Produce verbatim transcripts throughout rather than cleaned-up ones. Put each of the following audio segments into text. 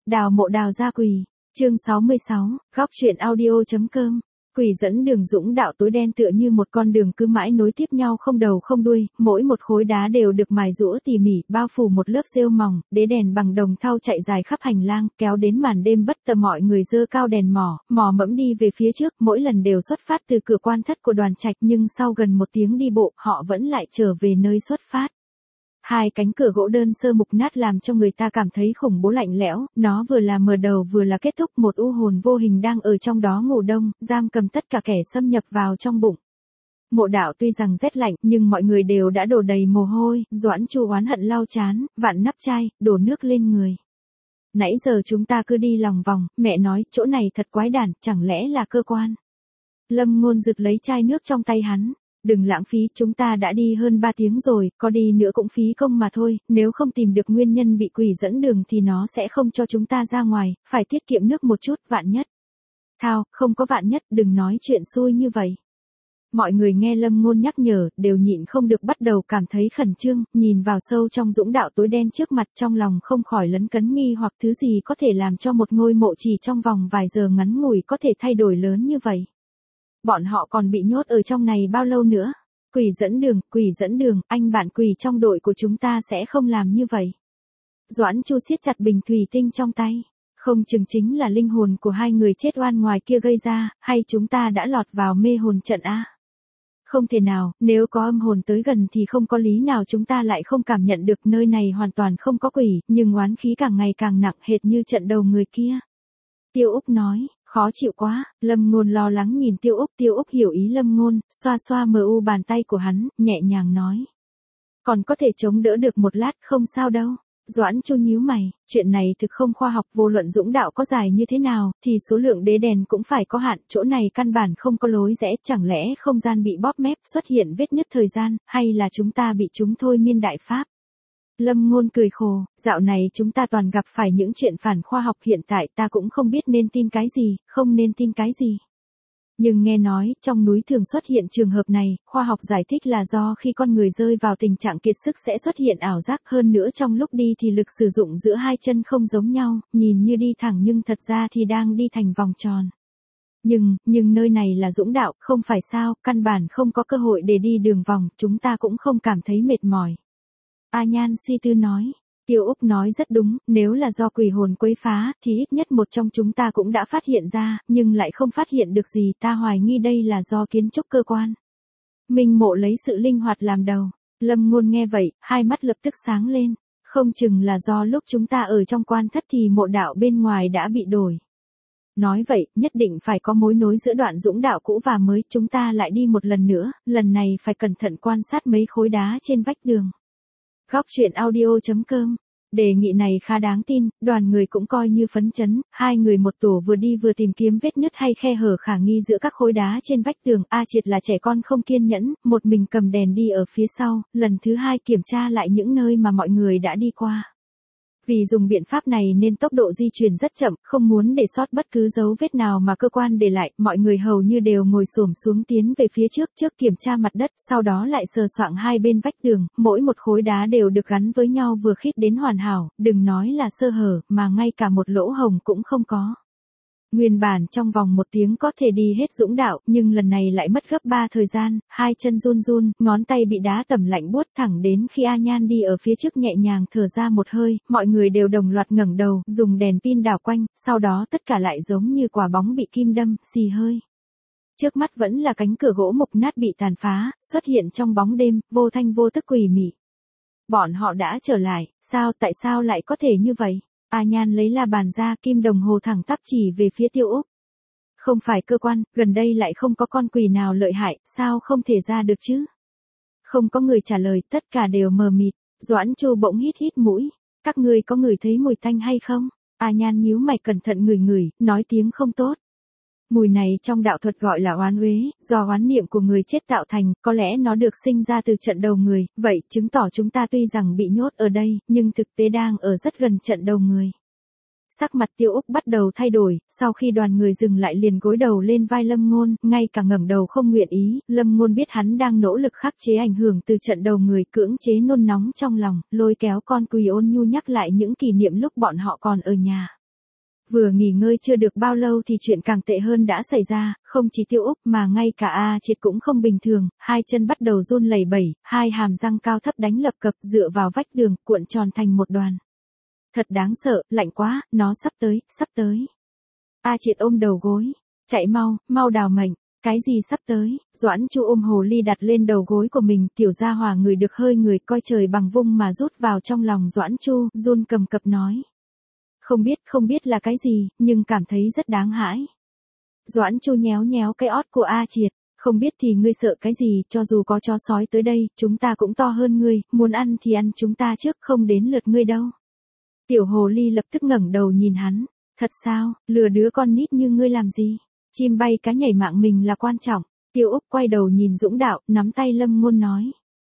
Đào mộ đào ra quỷ. Chương sáu mươi sáu, góc truyện audio.com. Quỷ dẫn đường dũng đạo tối đen tựa như một con đường cứ mãi nối tiếp nhau không đầu không đuôi, mỗi một khối đá đều được mài giũa tỉ mỉ, bao phủ một lớp rêu mỏng, đế đèn bằng đồng thau chạy dài khắp hành lang, kéo đến màn đêm bất tờ mọi người giơ cao đèn mỏ, mò mẫm đi về phía trước, mỗi lần đều xuất phát từ cửa quan thất của Đoàn Trạch, nhưng sau gần một tiếng đi bộ, họ vẫn lại trở về nơi xuất phát. Hai cánh cửa gỗ đơn sơ mục nát làm cho người ta cảm thấy khủng bố lạnh lẽo, nó vừa là mở đầu vừa là kết thúc, một u hồn vô hình đang ở trong đó ngủ đông, giam cầm tất cả kẻ xâm nhập vào trong bụng. Mộ đạo tuy rằng rét lạnh, nhưng mọi người đều đã đổ đầy mồ hôi, Doãn Chu oán hận lau chán, vặn nắp chai, đổ nước lên người. Nãy giờ chúng ta cứ đi lòng vòng, mẹ nói, chỗ này thật quái đản, chẳng lẽ là cơ quan. Lâm Ngôn giật lấy chai nước trong tay hắn. Đừng lãng phí, chúng ta đã đi hơn ba tiếng rồi, có đi nữa cũng phí công mà thôi, nếu không tìm được nguyên nhân bị quỷ dẫn đường thì nó sẽ không cho chúng ta ra ngoài, phải tiết kiệm nước một chút, vạn nhất. Thao, không có vạn nhất, đừng nói chuyện xui như vậy. Mọi người nghe Lâm Ngôn nhắc nhở, đều nhịn không được bắt đầu cảm thấy khẩn trương, nhìn vào sâu trong dũng đạo tối đen trước mặt, trong lòng không khỏi lấn cấn nghi hoặc thứ gì có thể làm cho một ngôi mộ chỉ trong vòng vài giờ ngắn ngủi có thể thay đổi lớn như vậy. Bọn họ còn bị nhốt ở trong này bao lâu nữa? Quỷ dẫn đường, quỷ dẫn đường, anh bạn quỷ trong đội của chúng ta sẽ không làm như vậy. Doãn Chu siết chặt bình thủy tinh trong tay. Không chừng chính là linh hồn của hai người chết oan ngoài kia gây ra, hay chúng ta đã lọt vào mê hồn trận a? Không thể nào, nếu có âm hồn tới gần thì không có lý nào chúng ta lại không cảm nhận được, nơi này hoàn toàn không có quỷ, nhưng oán khí càng ngày càng nặng hệt như trận đầu người kia. Tiêu Úc nói. Khó chịu quá, Lâm Ngôn lo lắng nhìn Tiêu Úc, Tiêu Úc hiểu ý Lâm Ngôn, xoa xoa mờ u bàn tay của hắn, nhẹ nhàng nói. Còn có thể chống đỡ được một lát, không sao đâu. Doãn Chu nhíu mày, chuyện này thực không khoa học, vô luận dũng đạo có dài như thế nào, thì số lượng đế đèn cũng phải có hạn, chỗ này căn bản không có lối rẽ, chẳng lẽ không gian bị bóp mép, xuất hiện vết nứt thời gian, hay là chúng ta bị chúng thôi miên đại pháp. Lâm Ngôn cười khổ, dạo này chúng ta toàn gặp phải những chuyện phản khoa học, hiện tại ta cũng không biết nên tin cái gì, không nên tin cái gì. Nhưng nghe nói, trong núi thường xuất hiện trường hợp này, khoa học giải thích là do khi con người rơi vào tình trạng kiệt sức sẽ xuất hiện ảo giác, hơn nữa trong lúc đi thì lực sử dụng giữa hai chân không giống nhau, nhìn như đi thẳng nhưng thật ra thì đang đi thành vòng tròn. Nhưng, nhưng nơi này là dũng đạo, không phải sao, căn bản không có cơ hội để đi đường vòng, chúng ta cũng không cảm thấy mệt mỏi. A Nhan suy tư nói, Tiêu Úc nói rất đúng, nếu là do quỷ hồn quấy phá, thì ít nhất một trong chúng ta cũng đã phát hiện ra, nhưng lại không phát hiện được gì, ta hoài nghi đây là do kiến trúc cơ quan. Minh Mộ lấy sự linh hoạt làm đầu, Lâm Ngôn nghe vậy, hai mắt lập tức sáng lên, không chừng là do lúc chúng ta ở trong quan thất thì mộ đạo bên ngoài đã bị đổi. Nói vậy, nhất định phải có mối nối giữa đoạn dũng đạo cũ và mới, chúng ta lại đi một lần nữa, lần này phải cẩn thận quan sát mấy khối đá trên vách đường. Góc truyện audio.com. Đề nghị này khá đáng tin, đoàn người cũng coi như phấn chấn, hai người một tổ vừa đi vừa tìm kiếm vết nứt hay khe hở khả nghi giữa các khối đá trên vách tường. A Triệt là trẻ con không kiên nhẫn, một mình cầm đèn đi ở phía sau, lần thứ hai kiểm tra lại những nơi mà mọi người đã đi qua. Vì dùng biện pháp này nên tốc độ di chuyển rất chậm, không muốn để sót bất cứ dấu vết nào mà cơ quan để lại, mọi người hầu như đều ngồi xổm xuống tiến về phía trước, trước kiểm tra mặt đất, sau đó lại sờ soạng hai bên vách tường, mỗi một khối đá đều được gắn với nhau vừa khít đến hoàn hảo, đừng nói là sơ hở, mà ngay cả một lỗ hổng cũng không có. Nguyên bản trong vòng một tiếng có thể đi hết dũng đạo, nhưng lần này lại mất gấp ba thời gian, hai chân run run, ngón tay bị đá tẩm lạnh buốt, thẳng đến khi A Nhan đi ở phía trước nhẹ nhàng thở ra một hơi, mọi người đều đồng loạt ngẩng đầu, dùng đèn pin đảo quanh, sau đó tất cả lại giống như quả bóng bị kim đâm, xì hơi. Trước mắt vẫn là cánh cửa gỗ mục nát bị tàn phá, xuất hiện trong bóng đêm, vô thanh vô tức quỷ mị. Bọn họ đã trở lại, sao, tại sao lại có thể như vậy? A Nhan lấy la bàn ra, kim đồng hồ thẳng tắp chỉ về phía Tiêu Úc. Không phải cơ quan, gần đây lại không có con quỷ nào lợi hại, sao không thể ra được chứ? Không có người trả lời, tất cả đều mờ mịt. Doãn Chu bỗng hít hít mũi. Các ngươi có ngửi thấy mùi tanh hay không? A Nhan nhíu mày cẩn thận ngửi ngửi, nói tiếng không tốt. Mùi này trong đạo thuật gọi là oán uế, do oán niệm của người chết tạo thành, có lẽ nó được sinh ra từ trận đầu người, vậy chứng tỏ chúng ta tuy rằng bị nhốt ở đây, nhưng thực tế đang ở rất gần trận đầu người. Sắc mặt Tiêu Úc bắt đầu thay đổi, sau khi đoàn người dừng lại liền gối đầu lên vai Lâm Ngôn, ngay cả ngẩng đầu không nguyện ý, Lâm Ngôn biết hắn đang nỗ lực khắc chế ảnh hưởng từ trận đầu người, cưỡng chế nôn nóng trong lòng, lôi kéo con quỷ ôn nhu nhắc lại những kỷ niệm lúc bọn họ còn ở nhà. Vừa nghỉ ngơi chưa được bao lâu thì chuyện càng tệ hơn đã xảy ra, không chỉ Tiêu Úc mà ngay cả A Triệt cũng không bình thường, hai chân bắt đầu run lẩy bẩy, hai hàm răng cao thấp đánh lập cập dựa vào vách tường, cuộn tròn thành một đoàn. Thật đáng sợ, lạnh quá, nó sắp tới, sắp tới. A Triệt ôm đầu gối, chạy mau, mau đào mệnh. Cái gì sắp tới? Doãn Chu ôm hồ ly đặt lên đầu gối của mình, tiểu gia hỏa người được hơi người coi trời bằng vung mà rút vào trong lòng Doãn Chu, run cầm cập nói. Không biết, không biết là cái gì, nhưng cảm thấy rất đáng hãi. Doãn Chu nhéo nhéo cái ót của A Triệt, không biết thì ngươi sợ cái gì, cho dù có chó sói tới đây, chúng ta cũng to hơn ngươi, muốn ăn thì ăn chúng ta trước, không đến lượt ngươi đâu. Tiểu hồ ly lập tức ngẩng đầu nhìn hắn, thật sao, lừa đứa con nít như ngươi làm gì? Chim bay cá nhảy mạng mình là quan trọng. Tiêu Úc quay đầu nhìn Dũng Đạo, nắm tay Lâm Ngôn nói.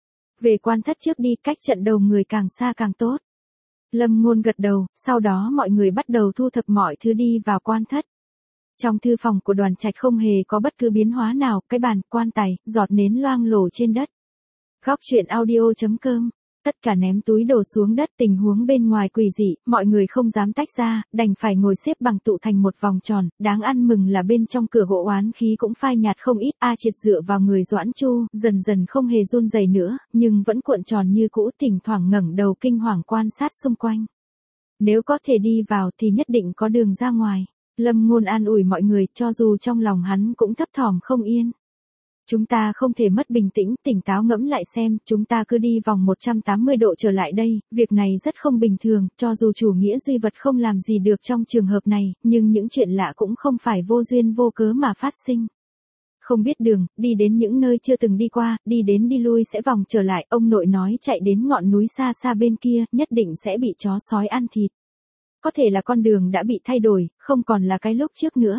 Về quan thất trước đi, cách trận đầu người càng xa càng tốt. Lâm Ngôn gật đầu, sau đó mọi người bắt đầu thu thập mọi thứ đi vào quan thất. Trong thư phòng của Đoàn Trạch không hề có bất cứ biến hóa nào, cái bàn, quan tài, giọt nến loang lổ trên đất. Góc truyện audio chấm com. Tất cả ném túi đồ xuống đất, tình huống bên ngoài quỷ dị, mọi người không dám tách ra, đành phải ngồi xếp bằng tụ thành một vòng tròn, đáng ăn mừng là bên trong cửa gỗ oán khí cũng phai nhạt không ít. A Triệt dựa vào người Doãn Chu, dần dần không hề run rẩy nữa, nhưng vẫn cuộn tròn như cũ, thỉnh thoảng ngẩng đầu kinh hoàng quan sát xung quanh. Nếu có thể đi vào thì nhất định có đường ra ngoài. Lâm Ngôn an ủi mọi người, cho dù trong lòng hắn cũng thấp thỏm không yên. Chúng ta không thể mất bình tĩnh, tỉnh táo ngẫm lại xem, chúng ta cứ đi vòng một trăm tám mươi độ trở lại đây, việc này rất không bình thường, cho dù chủ nghĩa duy vật không làm gì được trong trường hợp này, nhưng những chuyện lạ cũng không phải vô duyên vô cớ mà phát sinh. Không biết đường, đi đến những nơi chưa từng đi qua, đi đến đi lui sẽ vòng trở lại, ông nội nói chạy đến ngọn núi xa xa bên kia, nhất định sẽ bị chó sói ăn thịt. Có thể là con đường đã bị thay đổi, không còn là cái lúc trước nữa.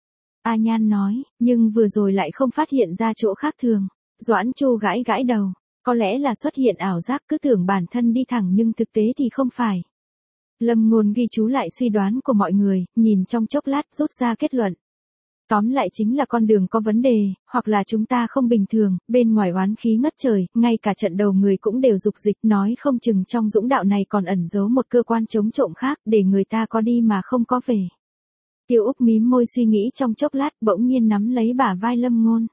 A Nhan nói, nhưng vừa rồi lại không phát hiện ra chỗ khác thường. Doãn Chu gãi gãi đầu, có lẽ là xuất hiện ảo giác, cứ tưởng bản thân đi thẳng nhưng thực tế thì không phải. Lâm Ngôn ghi chú lại suy đoán của mọi người, nhìn trong chốc lát rút ra kết luận. Tóm lại chính là con đường có vấn đề, hoặc là chúng ta không bình thường, bên ngoài oán khí ngất trời, ngay cả trận đầu người cũng đều dục dịch, nói không chừng trong Dũng Đạo này còn ẩn giấu một cơ quan chống trộm khác, để người ta có đi mà không có về. Tiêu Úc mím môi suy nghĩ trong chốc lát, bỗng nhiên nắm lấy bả vai Lâm Ngôn.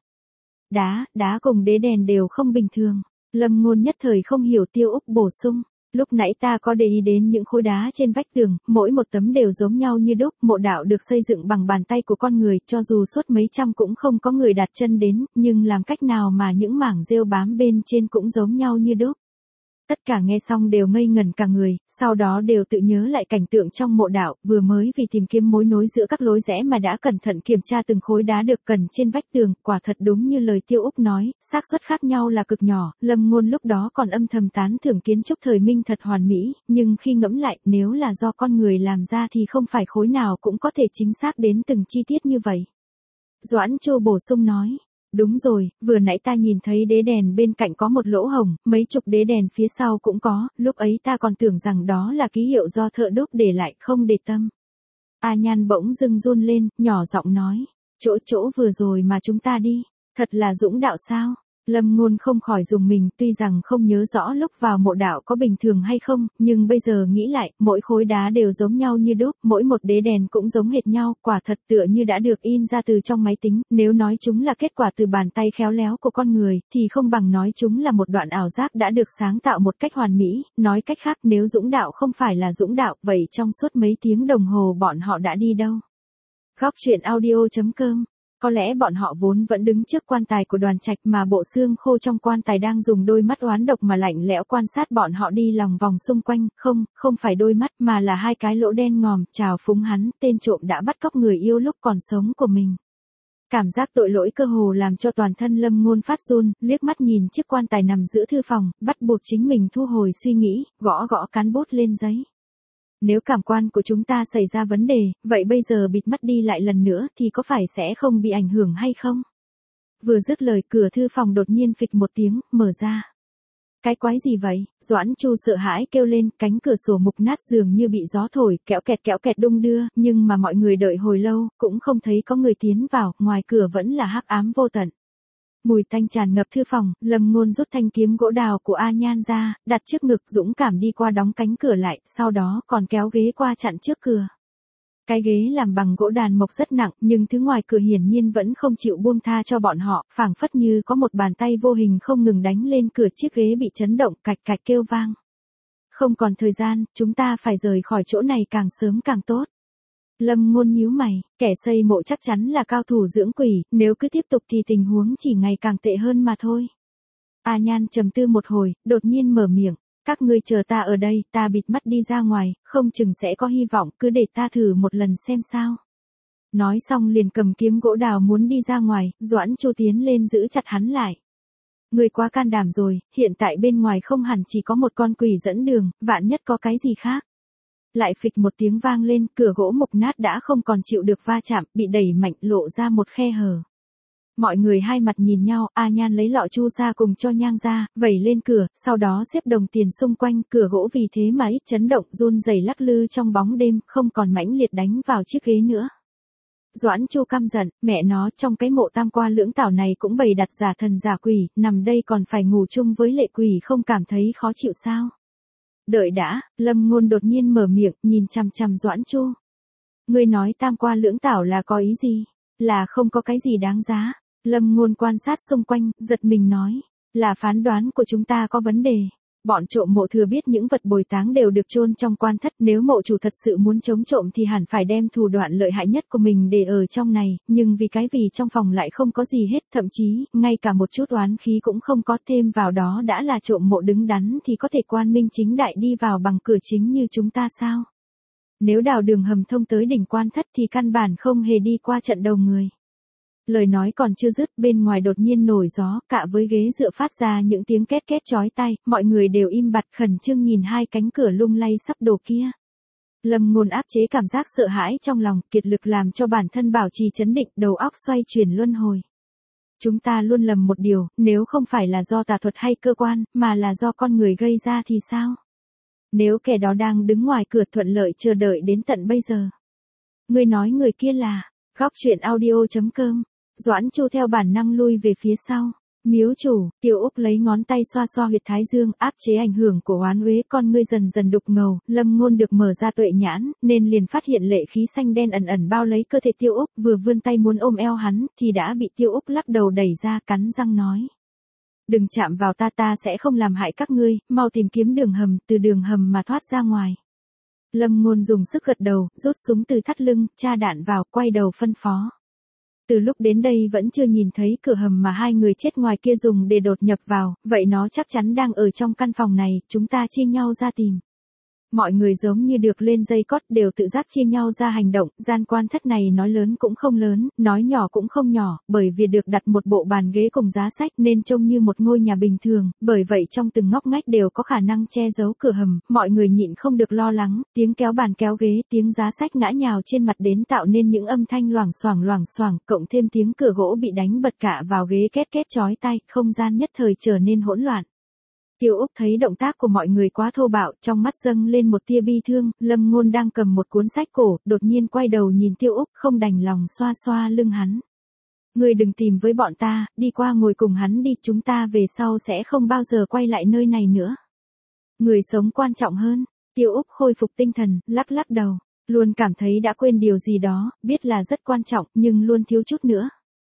Đá, đá cùng đế đèn đều không bình thường. Lâm Ngôn nhất thời không hiểu, Tiêu Úc bổ sung. Lúc nãy ta có để ý đến những khối đá trên vách tường, mỗi một tấm đều giống nhau như đúc, mộ đạo được xây dựng bằng bàn tay của con người, cho dù suốt mấy trăm cũng không có người đặt chân đến, nhưng làm cách nào mà những mảng rêu bám bên trên cũng giống nhau như đúc. Tất cả nghe xong đều ngây ngẩn cả người, sau đó đều tự nhớ lại cảnh tượng trong mộ đạo, vừa mới vì tìm kiếm mối nối giữa các lối rẽ mà đã cẩn thận kiểm tra từng khối đá được cần trên vách tường, quả thật đúng như lời Tiêu Úc nói, xác suất khác nhau là cực nhỏ. Lâm Ngôn lúc đó còn âm thầm tán thưởng kiến trúc thời Minh thật hoàn mỹ, nhưng khi ngẫm lại, nếu là do con người làm ra thì không phải khối nào cũng có thể chính xác đến từng chi tiết như vậy. Doãn Chu bổ sung nói. Đúng rồi, vừa nãy ta nhìn thấy đế đèn bên cạnh có một lỗ hổng, mấy chục đế đèn phía sau cũng có, lúc ấy ta còn tưởng rằng đó là ký hiệu do thợ đúc để lại, không để tâm. A Nhan bỗng dưng run lên, nhỏ giọng nói, chỗ chỗ vừa rồi mà chúng ta đi, thật là Dũng Đạo sao? Lâm Ngôn không khỏi dùng mình, tuy rằng không nhớ rõ lúc vào mộ đạo có bình thường hay không, nhưng bây giờ nghĩ lại, mỗi khối đá đều giống nhau như đúc, mỗi một đế đèn cũng giống hệt nhau, quả thật tựa như đã được in ra từ trong máy tính, nếu nói chúng là kết quả từ bàn tay khéo léo của con người, thì không bằng nói chúng là một đoạn ảo giác đã được sáng tạo một cách hoàn mỹ, nói cách khác nếu Dũng Đạo không phải là Dũng Đạo, vậy trong suốt mấy tiếng đồng hồ bọn họ đã đi đâu? Góc truyện audio chấm com. Có lẽ bọn họ vốn vẫn đứng trước quan tài của Đoàn Trạch mà bộ xương khô trong quan tài đang dùng đôi mắt oán độc mà lạnh lẽo quan sát bọn họ đi lòng vòng xung quanh, không, không phải đôi mắt mà là hai cái lỗ đen ngòm, trào phúng hắn, tên trộm đã bắt cóc người yêu lúc còn sống của mình. Cảm giác tội lỗi cơ hồ làm cho toàn thân Lâm Ngôn phát run, liếc mắt nhìn chiếc quan tài nằm giữa thư phòng, bắt buộc chính mình thu hồi suy nghĩ, gõ gõ cán bút lên giấy. Nếu cảm quan của chúng ta xảy ra vấn đề, vậy bây giờ bịt mắt đi lại lần nữa thì có phải sẽ không bị ảnh hưởng hay không? Vừa dứt lời, cửa thư phòng đột nhiên phịch một tiếng, mở ra. Cái quái gì vậy? Doãn Chu sợ hãi kêu lên, cánh cửa sổ mục nát dường như bị gió thổi, kéo kẹt kéo kẹt đung đưa, nhưng mà mọi người đợi hồi lâu, cũng không thấy có người tiến vào, ngoài cửa vẫn là hắc ám vô tận. Mùi tanh tràn ngập thư phòng, Lâm Ngôn rút thanh kiếm gỗ đào của A Nhan ra, đặt trước ngực, dũng cảm đi qua đóng cánh cửa lại, sau đó còn kéo ghế qua chặn trước cửa. Cái ghế làm bằng gỗ đàn mộc rất nặng, nhưng thứ ngoài cửa hiển nhiên vẫn không chịu buông tha cho bọn họ, phảng phất như có một bàn tay vô hình không ngừng đánh lên cửa, chiếc ghế bị chấn động, cạch cạch kêu vang. Không còn thời gian, chúng ta phải rời khỏi chỗ này càng sớm càng tốt. Lâm Ngôn nhíu mày, kẻ xây mộ chắc chắn là cao thủ dưỡng quỷ, nếu cứ tiếp tục thì tình huống chỉ ngày càng tệ hơn mà thôi. A Nhan trầm tư một hồi, đột nhiên mở miệng, các ngươi chờ ta ở đây, ta bịt mắt đi ra ngoài, không chừng sẽ có hy vọng, cứ để ta thử một lần xem sao. Nói xong liền cầm kiếm gỗ đào muốn đi ra ngoài, Doãn Chu tiến lên giữ chặt hắn lại. Ngươi quá can đảm rồi, hiện tại bên ngoài không hẳn chỉ có một con quỷ dẫn đường, vạn nhất có cái gì khác. Lại phịch một tiếng vang lên, cửa gỗ mục nát đã không còn chịu được va chạm, bị đẩy mạnh lộ ra một khe hở. Mọi người hai mặt nhìn nhau, A Nhan lấy lọ chu sa cùng cho nhang ra, vẩy lên cửa, sau đó xếp đồng tiền xung quanh, cửa gỗ vì thế mà ít chấn động, run rẩy lắc lư trong bóng đêm, không còn mãnh liệt đánh vào chiếc ghế nữa. Doãn Chu căm giận, mẹ nó, trong cái mộ tam qua lưỡng tảo này cũng bày đặt giả thần giả quỷ, nằm đây còn phải ngủ chung với lệ quỷ, không cảm thấy khó chịu sao? Đợi đã, Lâm Ngôn đột nhiên mở miệng, nhìn chằm chằm Doãn Chu. Ngươi nói tam qua lưỡng tảo là có ý gì? Là không có cái gì đáng giá. Lâm Ngôn quan sát xung quanh, giật mình nói, là phán đoán của chúng ta có vấn đề. Bọn trộm mộ thừa biết những vật bồi táng đều được chôn trong quan thất, nếu mộ chủ thật sự muốn chống trộm thì hẳn phải đem thủ đoạn lợi hại nhất của mình để ở trong này, nhưng vì cái vì trong phòng lại không có gì hết, thậm chí, ngay cả một chút oán khí cũng không có, thêm vào đó đã là trộm mộ đứng đắn thì có thể quan minh chính đại đi vào bằng cửa chính như chúng ta sao? Nếu đào đường hầm thông tới đỉnh quan thất thì căn bản không hề đi qua trận đầu người. Lời nói còn chưa dứt, bên ngoài đột nhiên nổi gió, cạ với ghế dựa phát ra những tiếng két két chói tai, mọi người đều im bặt khẩn trương nhìn hai cánh cửa lung lay sắp đổ kia. Lâm Ngôn áp chế cảm giác sợ hãi trong lòng, kiệt lực làm cho bản thân bảo trì chấn định, đầu óc xoay chuyển luân hồi. Chúng ta luôn lầm một điều, nếu không phải là do tà thuật hay cơ quan, mà là do con người gây ra thì sao? Nếu kẻ đó đang đứng ngoài cửa thuận lợi chờ đợi đến tận bây giờ. Người nói người kia là, góc truyện audio chấm com. Doãn Chu theo bản năng lui về phía sau. Miếu chủ, Tiêu Úc lấy ngón tay xoa xoa huyệt thái dương, áp chế ảnh hưởng của oán uế, con ngươi dần dần đục ngầu. Lâm Ngôn được mở ra tuệ nhãn, nên liền phát hiện lệ khí xanh đen ẩn ẩn bao lấy cơ thể Tiêu Úc, vừa vươn tay muốn ôm eo hắn, thì đã bị Tiêu Úc lắc đầu đẩy ra, cắn răng nói. Đừng chạm vào ta, ta sẽ không làm hại các ngươi, mau tìm kiếm đường hầm, từ đường hầm mà thoát ra ngoài. Lâm Ngôn dùng sức gật đầu, rút súng từ thắt lưng, tra đạn vào, quay đầu phân phó. Từ lúc đến đây vẫn chưa nhìn thấy cửa hầm mà hai người chết ngoài kia dùng để đột nhập vào, vậy nó chắc chắn đang ở trong căn phòng này, chúng ta chia nhau ra tìm. Mọi người giống như được lên dây cót, đều tự giác chia nhau ra hành động, gian quan thất này nói lớn cũng không lớn, nói nhỏ cũng không nhỏ, bởi vì được đặt một bộ bàn ghế cùng giá sách nên trông như một ngôi nhà bình thường, bởi vậy trong từng ngóc ngách đều có khả năng che giấu cửa hầm, mọi người nhịn không được lo lắng, tiếng kéo bàn kéo ghế, tiếng giá sách ngã nhào trên mặt đến tạo nên những âm thanh loảng xoảng loảng xoảng, cộng thêm tiếng cửa gỗ bị đánh bật cả vào ghế két két chói tai, không gian nhất thời trở nên hỗn loạn. Tiêu Úc thấy động tác của mọi người quá thô bạo, trong mắt dâng lên một tia bi thương, Lâm Ngôn đang cầm một cuốn sách cổ, đột nhiên quay đầu nhìn Tiêu Úc, không đành lòng xoa xoa lưng hắn. Ngươi đừng tìm với bọn ta, đi qua ngồi cùng hắn đi, chúng ta về sau sẽ không bao giờ quay lại nơi này nữa. Người sống quan trọng hơn. Tiêu Úc khôi phục tinh thần, lắc lắc đầu, luôn cảm thấy đã quên điều gì đó, biết là rất quan trọng, nhưng luôn thiếu chút nữa.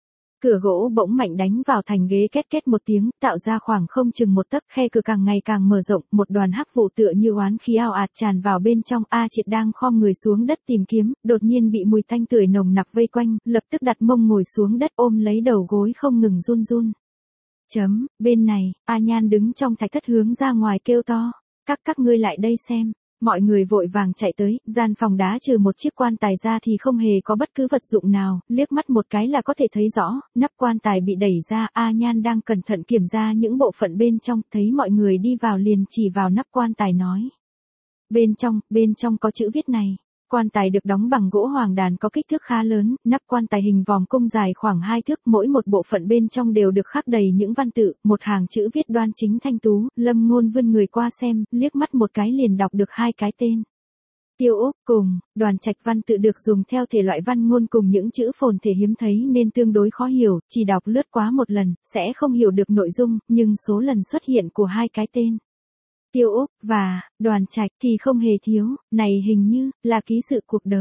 Cửa gỗ bỗng mạnh đánh vào thành ghế, két két một tiếng, tạo ra khoảng không chừng một tấc, khe cửa càng ngày càng mở rộng, một đoàn hắc vụ tựa như oán khí ao ạt tràn vào bên trong. A Triệt đang khom người xuống đất tìm kiếm, đột nhiên bị mùi tanh tưởi nồng nặc vây quanh, lập tức đặt mông ngồi xuống đất ôm lấy đầu gối không ngừng run run. Chấm, bên này, A Nhan đứng trong thạch thất hướng ra ngoài kêu to, các các ngươi lại đây xem. Mọi người vội vàng chạy tới, gian phòng đá trừ một chiếc quan tài ra thì không hề có bất cứ vật dụng nào, liếc mắt một cái là có thể thấy rõ, nắp quan tài bị đẩy ra, A Nhan đang cẩn thận kiểm tra những bộ phận bên trong, thấy mọi người đi vào liền chỉ vào nắp quan tài nói. Bên trong, bên trong có chữ viết này. Quan tài được đóng bằng gỗ hoàng đàn có kích thước khá lớn, nắp quan tài hình vòm cung dài khoảng hai thước, mỗi một bộ phận bên trong đều được khắc đầy những văn tự, một hàng chữ viết đoan chính thanh tú. Lâm Ngôn vươn người qua xem, liếc mắt một cái liền đọc được hai cái tên. Tiêu Úc cùng, Đoàn Trạch. Văn tự được dùng theo thể loại văn ngôn cùng những chữ phồn thể hiếm thấy nên tương đối khó hiểu, chỉ đọc lướt qua một lần, sẽ không hiểu được nội dung, nhưng số lần xuất hiện của hai cái tên Tiêu Úc và Đoàn Trạch thì không hề thiếu, này hình như là ký sự cuộc đời.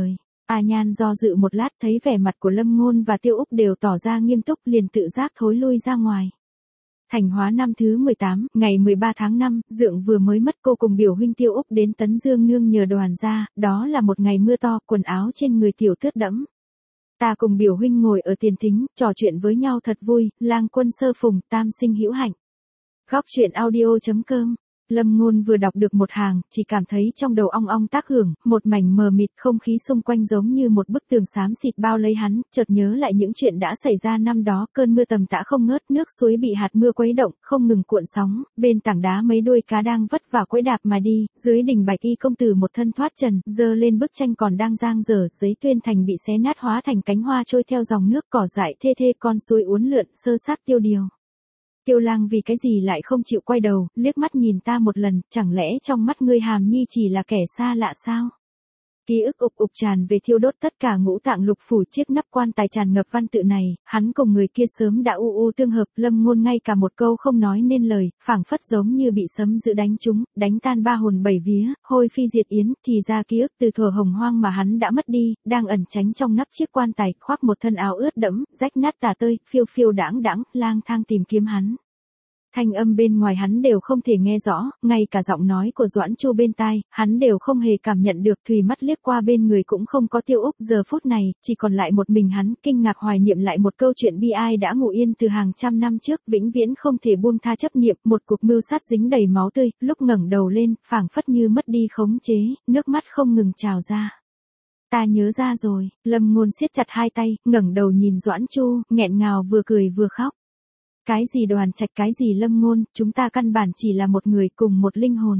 A Nhan do dự một lát, thấy vẻ mặt của Lâm Ngôn và Tiêu Úc đều tỏ ra nghiêm túc, liền tự giác thối lui ra ngoài. Thành Hóa năm thứ mười tám, ngày mười ba tháng năm, Dượng vừa mới mất, cô cùng biểu huynh Tiêu Úc đến Tấn Dương nương nhờ đoàn gia, đó là một ngày mưa to, quần áo trên người tiểu tướt đẫm. Ta cùng biểu huynh ngồi ở tiền thính, trò chuyện với nhau thật vui, lang quân sơ phùng, tam sinh hữu hạnh. Góc truyện audio chấm com. Lâm Ngôn vừa đọc được một hàng, chỉ cảm thấy trong đầu ong ong tác hưởng, một mảnh mờ mịt, không khí xung quanh giống như một bức tường xám xịt bao lấy hắn, chợt nhớ lại những chuyện đã xảy ra năm đó, cơn mưa tầm tã không ngớt, nước suối bị hạt mưa quấy động, không ngừng cuộn sóng, bên tảng đá mấy đuôi cá đang vất vả quẫy đạp mà đi, dưới đỉnh Bạch Y công tử một thân thoát trần, giơ lên bức tranh còn đang dang dở, giấy tuyên thành bị xé nát hóa thành cánh hoa trôi theo dòng nước, cỏ dại thê thê, con suối uốn lượn, sơ sát tiêu điều. Tiêu Lang vì cái gì lại không chịu quay đầu, liếc mắt nhìn ta một lần, chẳng lẽ trong mắt ngươi Hàm Nhi chỉ là kẻ xa lạ sao? Ký ức ục ục tràn về, thiêu đốt tất cả ngũ tạng lục phủ, chiếc nắp quan tài tràn ngập văn tự này, hắn cùng người kia sớm đã u u tương hợp, Lâm Ngôn ngay cả một câu không nói nên lời, phảng phất giống như bị sấm dữ đánh trúng, đánh tan ba hồn bảy vía, hôi phi diệt yến, thì ra ký ức từ thuở hồng hoang mà hắn đã mất đi, đang ẩn tránh trong nắp chiếc quan tài, khoác một thân áo ướt đẫm, rách nát tả tơi, phiêu phiêu đãng đãng, lang thang tìm kiếm hắn. Thanh âm bên ngoài hắn đều không thể nghe rõ, ngay cả giọng nói của Doãn Chu bên tai, hắn đều không hề cảm nhận được. Thùy mắt liếc qua bên người cũng không có Tiêu Úc, giờ phút này, chỉ còn lại một mình hắn, kinh ngạc hoài niệm lại một câu chuyện bi ai đã ngủ yên từ hàng trăm năm trước, vĩnh viễn không thể buông tha chấp niệm, một cuộc mưu sát dính đầy máu tươi, lúc ngẩng đầu lên, phảng phất như mất đi khống chế, nước mắt không ngừng trào ra. Ta nhớ ra rồi, Lâm Ngôn siết chặt hai tay, ngẩng đầu nhìn Doãn Chu, nghẹn ngào vừa cười vừa khóc. Cái gì Đoàn Trạch, cái gì Lâm Ngôn, chúng ta căn bản chỉ là một người cùng một linh hồn.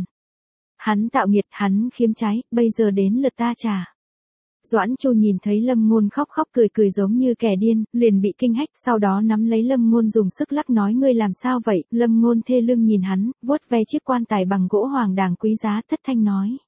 Hắn tạo nghiệt, hắn khiếm trái, bây giờ đến lượt ta trả. Doãn Chu nhìn thấy Lâm Ngôn khóc khóc cười cười giống như kẻ điên, liền bị kinh hách, sau đó nắm lấy Lâm Ngôn dùng sức lắc nói ngươi làm sao vậy. Lâm Ngôn thê lưng nhìn hắn, vuốt ve chiếc quan tài bằng gỗ hoàng đàng quý giá, thất thanh nói.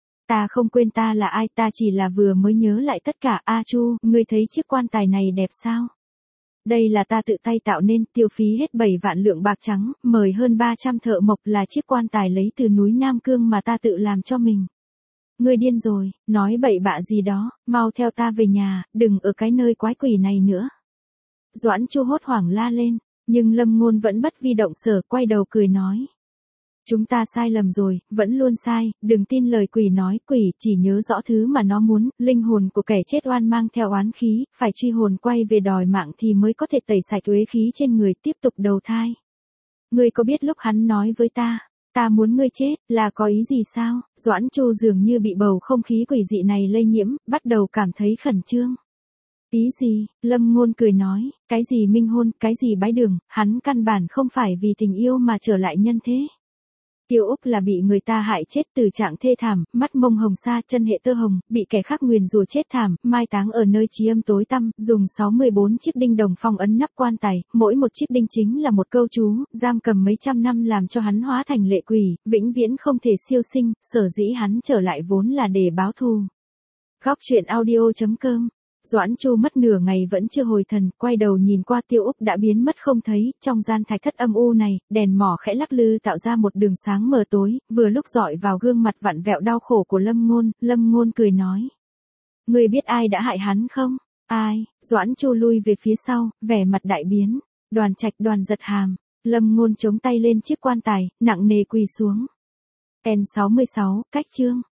Ta không quên ta là ai, ta chỉ là vừa mới nhớ lại tất cả. A Chu, ngươi thấy chiếc quan tài này đẹp sao? Đây là ta tự tay tạo nên, tiêu phí hết bảy vạn lượng bạc trắng, mời hơn ba trăm thợ mộc, là chiếc quan tài lấy từ núi Nam Cương mà ta tự làm cho mình. Ngươi điên rồi, nói bậy bạ gì đó, mau theo ta về nhà, đừng ở cái nơi quái quỷ này nữa. Doãn Chu hốt hoảng la lên, nhưng Lâm Ngôn vẫn bất vi động sở, quay đầu cười nói. Chúng ta sai lầm rồi, vẫn luôn sai, đừng tin lời quỷ nói, quỷ chỉ nhớ rõ thứ mà nó muốn, linh hồn của kẻ chết oan mang theo oán khí, phải truy hồn quay về đòi mạng thì mới có thể tẩy sạch uế khí trên người, tiếp tục đầu thai. Ngươi có biết lúc hắn nói với ta, ta muốn ngươi chết, là có ý gì sao? Doãn Chu dường như bị bầu không khí quỷ dị này lây nhiễm, bắt đầu cảm thấy khẩn trương. Ý gì? Lâm Ngôn cười nói, cái gì minh hôn, cái gì bái đường, hắn căn bản không phải vì tình yêu mà trở lại nhân thế. Tiêu Úc là bị người ta hại chết, từ trạng thê thảm, mắt mông hồng sa, chân hệ tơ hồng, bị kẻ khác nguyền rủa chết thảm, mai táng ở nơi trí âm tối tăm, dùng sáu mươi bốn chiếc đinh đồng phong ấn nắp quan tài, mỗi một chiếc đinh chính là một câu chú, giam cầm mấy trăm năm làm cho hắn hóa thành lệ quỷ, vĩnh viễn không thể siêu sinh, sở dĩ hắn trở lại vốn là để báo thù. Góc truyện audio chấm com. Doãn Chu mất nửa ngày vẫn chưa hồi thần, quay đầu nhìn qua Tiêu Úc đã biến mất không thấy, trong gian thạch thất âm u này, đèn mỏ khẽ lắc lư tạo ra một đường sáng mờ tối, vừa lúc dọi vào gương mặt vặn vẹo đau khổ của Lâm Ngôn, Lâm Ngôn cười nói. Ngươi biết ai đã hại hắn không? Ai? Doãn Chu lui về phía sau, vẻ mặt đại biến. Đoàn Trạch, Đoàn Giật Hàm. Lâm Ngôn chống tay lên chiếc quan tài, nặng nề quỳ xuống. N sáu mươi sáu, cách chương.